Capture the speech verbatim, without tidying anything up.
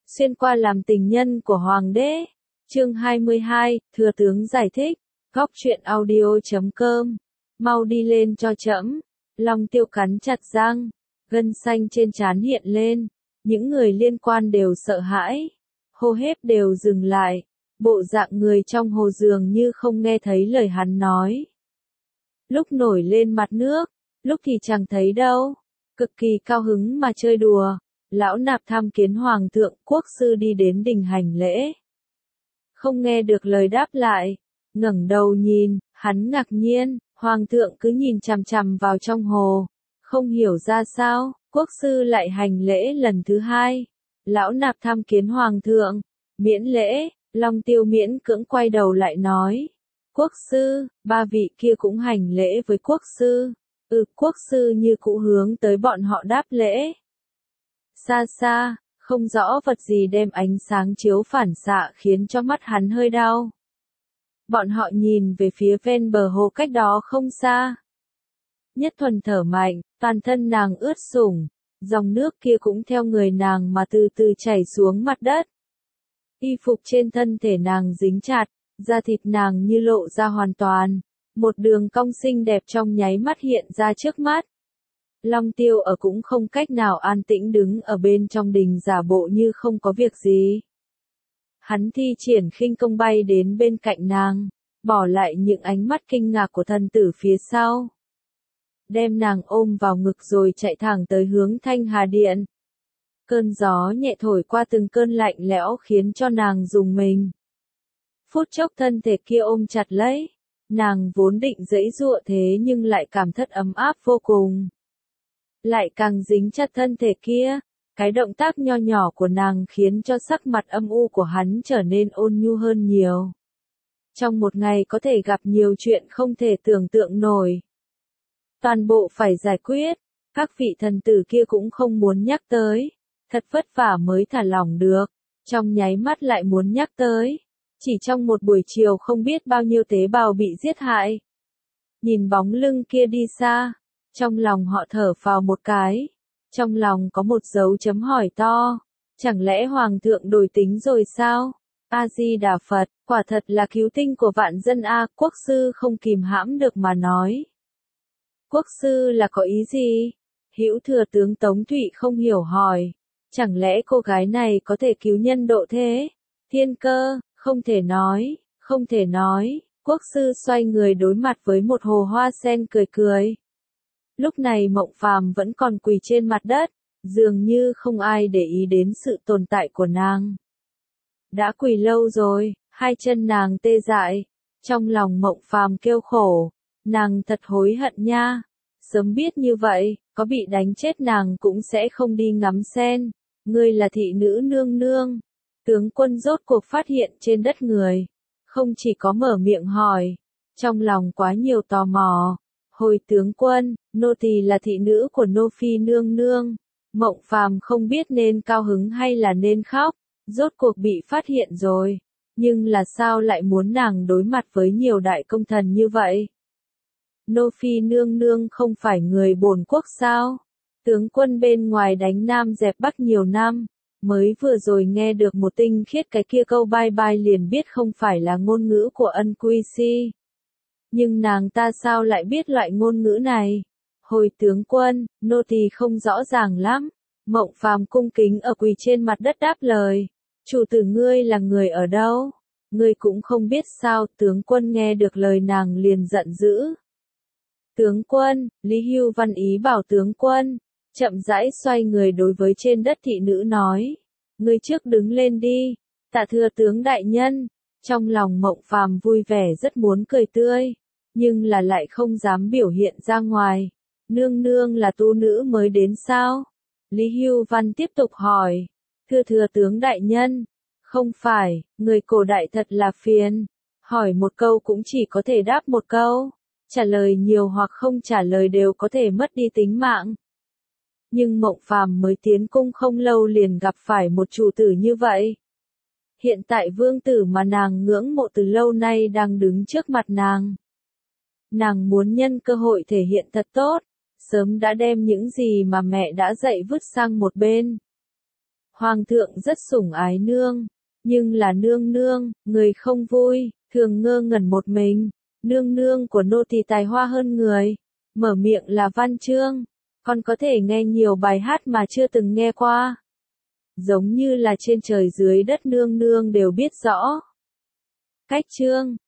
xuyên qua làm tình nhân của hoàng đế. Chương hai mươi hai, thừa tướng giải thích. Góc truyện audio chấm com. Mau đi lên cho trẫm. Long Tiêu cắn chặt răng, gân xanh trên trán hiện lên, những người liên quan đều sợ hãi, hô hấp đều dừng lại, bộ dạng người trong hồ dường như không nghe thấy lời hắn nói. Lúc nổi lên mặt nước, lúc thì chẳng thấy đâu, cực kỳ cao hứng mà chơi đùa, lão nạp tham kiến hoàng thượng, quốc sư đi đến đình hành lễ. Không nghe được lời đáp lại, ngẩng đầu nhìn, hắn ngạc nhiên, hoàng thượng cứ nhìn chằm chằm vào trong hồ, không hiểu ra sao, quốc sư lại hành lễ lần thứ hai. Lão nạp tham kiến hoàng thượng, miễn lễ. Long Tiêu miễn cưỡng quay đầu lại nói. Quốc sư, ba vị kia cũng hành lễ với quốc sư. Ừ, quốc sư như cũ hướng tới bọn họ đáp lễ. Xa xa, không rõ vật gì đem ánh sáng chiếu phản xạ khiến cho mắt hắn hơi đau. Bọn họ nhìn về phía ven bờ hồ cách đó không xa. Nhất Thuần thở mạnh, toàn thân nàng ướt sũng, dòng nước kia cũng theo người nàng mà từ từ chảy xuống mặt đất. Y phục trên thân thể nàng dính chặt, da thịt nàng như lộ ra hoàn toàn, một đường cong xinh đẹp trong nháy mắt hiện ra trước mắt. Long Tiêu ở cũng không cách nào an tĩnh đứng ở bên trong đình giả bộ như không có việc gì. Hắn thi triển khinh công bay đến bên cạnh nàng, bỏ lại những ánh mắt kinh ngạc của thần tử phía sau. Đem nàng ôm vào ngực rồi chạy thẳng tới hướng Thanh Hà Điện. Cơn gió nhẹ thổi qua từng cơn lạnh lẽo khiến cho nàng rùng mình. Phút chốc thân thể kia ôm chặt lấy, nàng vốn định giãy giụa thế nhưng lại cảm thấy ấm áp vô cùng. Lại càng dính chặt thân thể kia, cái động tác nho nhỏ của nàng khiến cho sắc mặt âm u của hắn trở nên ôn nhu hơn nhiều. Trong một ngày có thể gặp nhiều chuyện không thể tưởng tượng nổi. Toàn bộ phải giải quyết, các vị thần tử kia cũng không muốn nhắc tới, thật vất vả mới thả lỏng được, trong nháy mắt lại muốn nhắc tới. Chỉ trong một buổi chiều không biết bao nhiêu tế bào bị giết hại. Nhìn bóng lưng kia đi xa, trong lòng họ thở phào một cái, trong lòng có một dấu chấm hỏi to, chẳng lẽ hoàng thượng đổi tính rồi sao? A-di-đà Phật, quả thật là cứu tinh của vạn dân a, quốc sư không kìm hãm được mà nói. Quốc sư là có ý gì? Hữu thừa tướng Tống Thụy không hiểu hỏi, chẳng lẽ cô gái này có thể cứu nhân độ thế? Thiên Cơ, không thể nói, không thể nói. Quốc sư xoay người đối mặt với một hồ hoa sen cười cười. Lúc này Mộng Phàm vẫn còn quỳ trên mặt đất, dường như không ai để ý đến sự tồn tại của nàng. Đã quỳ lâu rồi, hai chân nàng tê dại, trong lòng Mộng Phàm kêu khổ, nàng thật hối hận nha, sớm biết như vậy, có bị đánh chết nàng cũng sẽ không đi ngắm sen, ngươi là thị nữ nương nương. Tướng quân rốt cuộc phát hiện trên đất người, không chỉ có mở miệng hỏi, trong lòng quá nhiều tò mò. Hồi tướng quân, nô tỳ là thị nữ của nô phi nương nương. Mộng Phàm không biết nên cao hứng hay là nên khóc, rốt cuộc bị phát hiện rồi, nhưng là sao lại muốn nàng đối mặt với nhiều đại công thần như vậy? Nô phi nương nương không phải người bổn quốc sao? Tướng quân bên ngoài đánh Nam dẹp Bắc nhiều năm, mới vừa rồi nghe được một tinh khiết cái kia câu bye bye liền biết không phải là ngôn ngữ của Ân Quy Si. Nhưng nàng ta sao lại biết loại ngôn ngữ này? Hồi tướng quân, nô tỳ không rõ ràng lắm. Mộng Phàm cung kính ở quỳ trên mặt đất đáp lời. Chủ tử ngươi là người ở đâu? Ngươi cũng không biết sao? Tướng quân nghe được lời nàng liền giận dữ. Tướng quân, Lý Hưu Văn ý bảo tướng quân, chậm rãi xoay người đối với trên đất thị nữ nói. Ngươi trước đứng lên đi, tạ thưa tướng đại nhân. Trong lòng Mộng Phàm vui vẻ rất muốn cười tươi, nhưng là lại không dám biểu hiện ra ngoài. Nương nương là tu nữ mới đến sao? Lý Hưu Văn tiếp tục hỏi. Thưa thưa tướng đại nhân, không phải, người cổ đại thật là phiền. Hỏi một câu cũng chỉ có thể đáp một câu, trả lời nhiều hoặc không trả lời đều có thể mất đi tính mạng. Nhưng Mộng Phàm mới tiến cung không lâu liền gặp phải một chủ tử như vậy. Hiện tại vương tử mà nàng ngưỡng mộ từ lâu nay đang đứng trước mặt nàng. Nàng muốn nhân cơ hội thể hiện thật tốt, sớm đã đem những gì mà mẹ đã dạy vứt sang một bên. Hoàng thượng rất sủng ái nương, nhưng là nương nương, người không vui, thường ngơ ngẩn một mình. Nương nương của nô tỳ tài hoa hơn người, mở miệng là văn chương, con có thể nghe nhiều bài hát mà chưa từng nghe qua. Giống như là trên trời dưới đất nương nương đều biết rõ. Cách chương